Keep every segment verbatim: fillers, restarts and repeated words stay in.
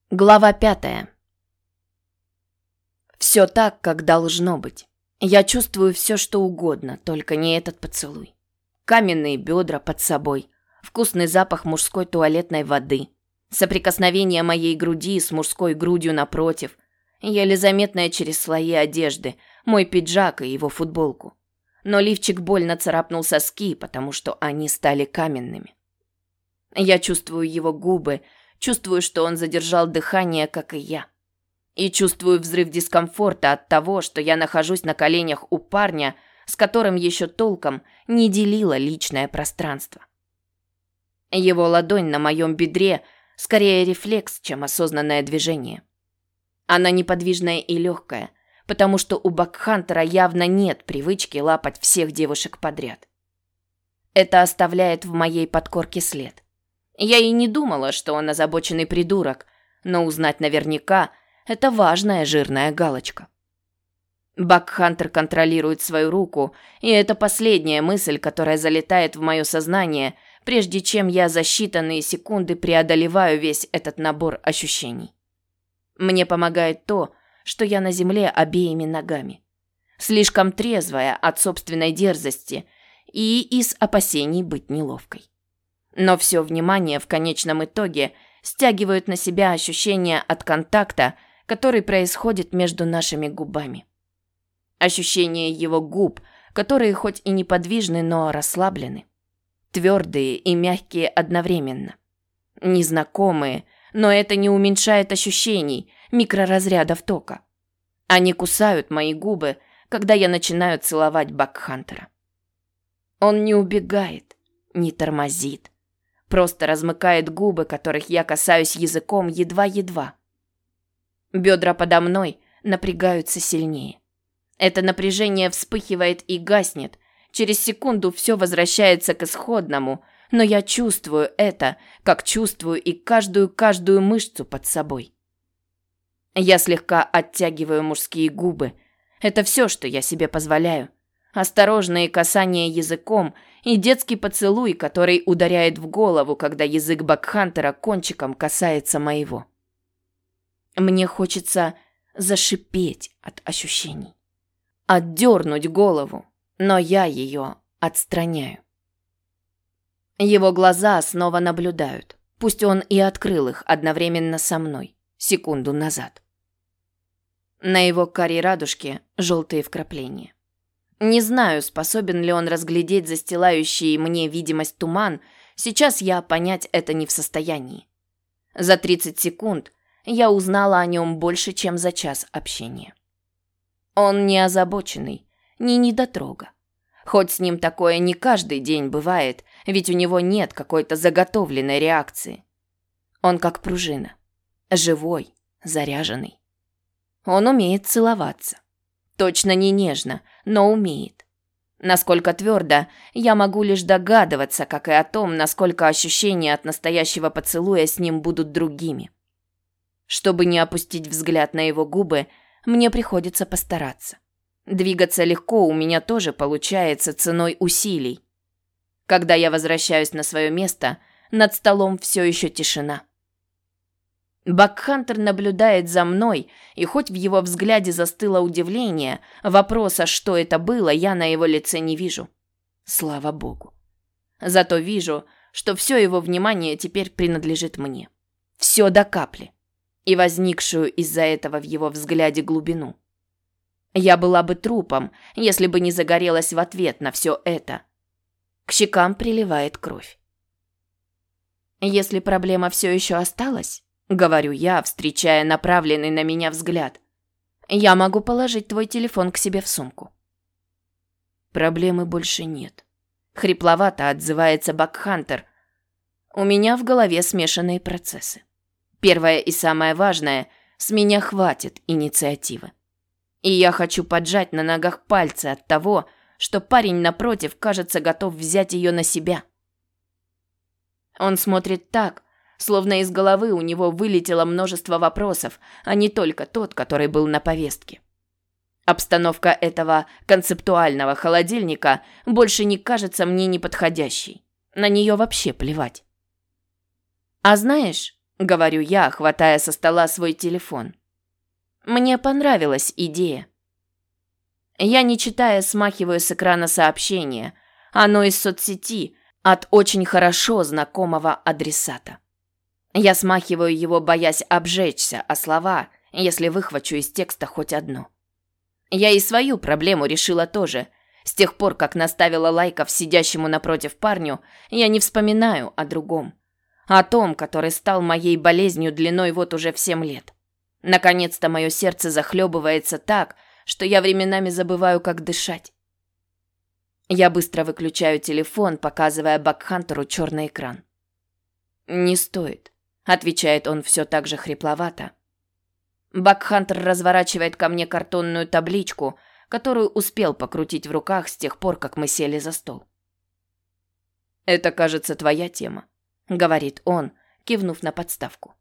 Глава пятая. Все так, как должно быть. Я чувствую все, что угодно, только не этот поцелуй. Каменные бедра под собой, вкусный запах мужской туалетной воды, соприкосновение моей груди с мужской грудью напротив, еле заметное через слои одежды, мой пиджак и его футболку. Но лифчик больно царапнул соски, потому что они стали каменными. Я чувствую его губы, чувствую, что он задержал дыхание, как и я. И чувствую взрыв дискомфорта от того, что я нахожусь на коленях у парня, с которым еще толком не делила личное пространство. Его ладонь на моем бедре скорее рефлекс, чем осознанное движение. Она неподвижная и легкая, потому что у Бакхантера явно нет привычки лапать всех девушек подряд. Это оставляет в моей подкорке след. Я и не думала, что он озабоченный придурок, но узнать наверняка – это важная жирная галочка. Бакхантер контролирует свою руку, и это последняя мысль, которая залетает в мое сознание, прежде чем я за считанные секунды преодолеваю весь этот набор ощущений. Мне помогает то, что я на земле обеими ногами. Слишком трезвая от собственной дерзости и из опасений быть неловкой. Но все внимание в конечном итоге стягивают на себя ощущение от контакта, который происходит между нашими губами. Ощущение его губ, которые хоть и неподвижны, но расслаблены. Твердые и мягкие одновременно. Незнакомые, но это не уменьшает ощущений, микроразрядов тока. Они кусают мои губы, когда я начинаю целовать Бакхантера. Он не убегает, не тормозит. Просто размыкает губы, которых я касаюсь языком едва-едва. Бедра подо мной напрягаются сильнее. Это напряжение вспыхивает и гаснет. Через секунду все возвращается к исходному, но я чувствую это, как чувствую и каждую-каждую мышцу под собой. Я слегка оттягиваю мужские губы. Это все, что я себе позволяю. Осторожные касания языком и детский поцелуй, который ударяет в голову, когда язык Бакхантера кончиком касается моего. Мне хочется зашипеть от ощущений, отдернуть голову, но я ее отстраняю. Его глаза снова наблюдают, пусть он и открыл их одновременно со мной, секунду назад. На его карой радужке желтые вкрапления. Не знаю, способен ли он разглядеть застилающий мне видимость туман, сейчас я понять это не в состоянии. За тридцать секунд я узнала о нем больше, чем за час общения. Он не озабоченный, не недотрога. Хоть с ним такое не каждый день бывает, ведь у него нет какой-то заготовленной реакции. Он как пружина, живой, заряженный. Он умеет целоваться. Точно не нежно, но умеет. Насколько твердо, я могу лишь догадываться, как и о том, насколько ощущения от настоящего поцелуя с ним будут другими. Чтобы не опустить взгляд на его губы, мне приходится постараться. Двигаться легко у меня тоже получается ценой усилий. Когда я возвращаюсь на свое место, над столом все еще тишина. Бакхантер наблюдает за мной, и хоть в его взгляде застыло удивление, вопроса, что это было, я на его лице не вижу. Слава богу. Зато вижу, что все его внимание теперь принадлежит мне. Все до капли. И возникшую из-за этого в его взгляде глубину. Я была бы трупом, если бы не загорелась в ответ на все это. К щекам приливает кровь. Если проблема все еще осталась, говорю я, встречая направленный на меня взгляд, я могу положить твой телефон к себе в сумку. Проблемы больше нет. Хрипловато отзывается Бакхантер. У меня в голове смешанные процессы. Первое и самое важное, с меня хватит инициативы. И я хочу поджать на ногах пальцы от того, что парень напротив, кажется, готов взять ее на себя. Он смотрит так, словно из головы у него вылетело множество вопросов, а не только тот, который был на повестке. Обстановка этого концептуального холодильника больше не кажется мне неподходящей. На нее вообще плевать. «А знаешь», — говорю я, хватая со стола свой телефон. Мне понравилась идея. Я, не читая, смахиваю с экрана сообщение. Оно из соцсети, от очень хорошо знакомого адресата. Я смахиваю его, боясь обжечься, а слова, если выхвачу из текста хоть одно. Я и свою проблему решила тоже. С тех пор, как наставила лайков сидящему напротив парню, я не вспоминаю о другом. О том, который стал моей болезнью длиной вот уже в семь лет. Наконец-то мое сердце захлебывается так, что я временами забываю, как дышать. Я быстро выключаю телефон, показывая Бакхантеру черный экран. «Не стоит», — отвечает он все так же хрипловато. Бакхантер разворачивает ко мне картонную табличку, которую успел покрутить в руках с тех пор, как мы сели за стол. «Это, кажется, твоя тема», — говорит он, кивнув на подставку.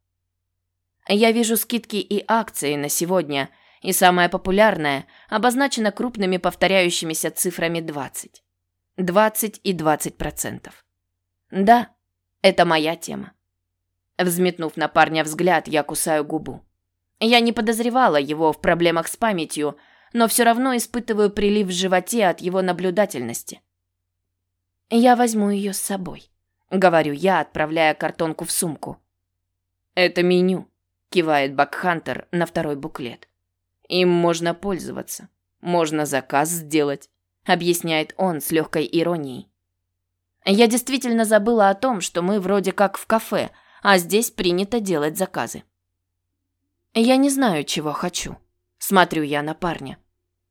Я вижу скидки и акции на сегодня, и самое популярное обозначено крупными повторяющимися цифрами двадцать. двадцать и двадцать процентов. Да, это моя тема. Взметнув на парня взгляд, я кусаю губу. Я не подозревала его в проблемах с памятью, но все равно испытываю прилив в животе от его наблюдательности. «Я возьму ее с собой», — говорю я, отправляя картонку в сумку. «Это меню», — кивает Бакхантер на второй буклет. «Им можно пользоваться, можно заказ сделать», — объясняет он с легкой иронией. Я действительно забыла о том, что мы вроде как в кафе, а здесь принято делать заказы. Я не знаю, чего хочу. Смотрю я на парня.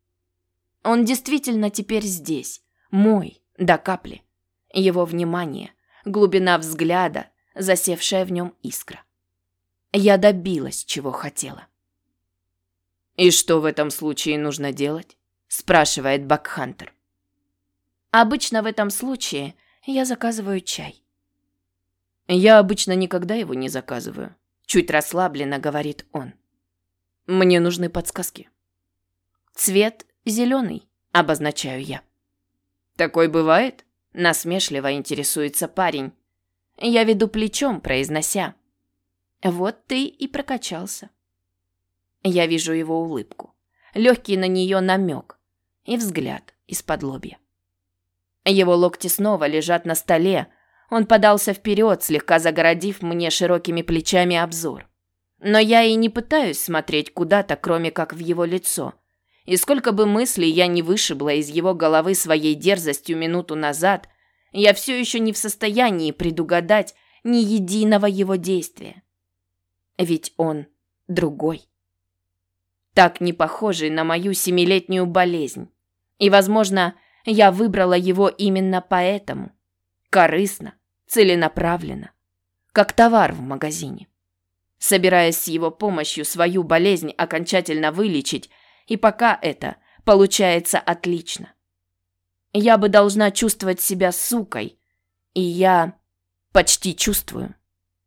Он действительно теперь здесь, мой, до капли. Его внимание, глубина взгляда, засевшая в нем искра. Я добилась, чего хотела. «И что в этом случае нужно делать?» – спрашивает Бакхантер. «Обычно в этом случае я заказываю чай». «Я обычно никогда его не заказываю», – чуть расслабленно говорит он. «Мне нужны подсказки». «Цвет зеленый», – обозначаю я. «Такой бывает?» – насмешливо интересуется парень. Я веду плечом, произнося: «Вот ты и прокачался». Я вижу его улыбку, легкий на нее намек и взгляд из-под лобья. Его локти снова лежат на столе. Он подался вперед, слегка загородив мне широкими плечами обзор. Но я и не пытаюсь смотреть куда-то, кроме как в его лицо. И сколько бы мыслей я не вышибла из его головы своей дерзостью минуту назад, я все еще не в состоянии предугадать ни единого его действия. Ведь он другой. Так не похожий на мою семилетнюю болезнь. И, возможно, я выбрала его именно поэтому. Корыстно, целенаправленно. Как товар в магазине. Собираясь с его помощью свою болезнь окончательно вылечить, и пока это получается отлично. Я бы должна чувствовать себя сукой, и я почти чувствую.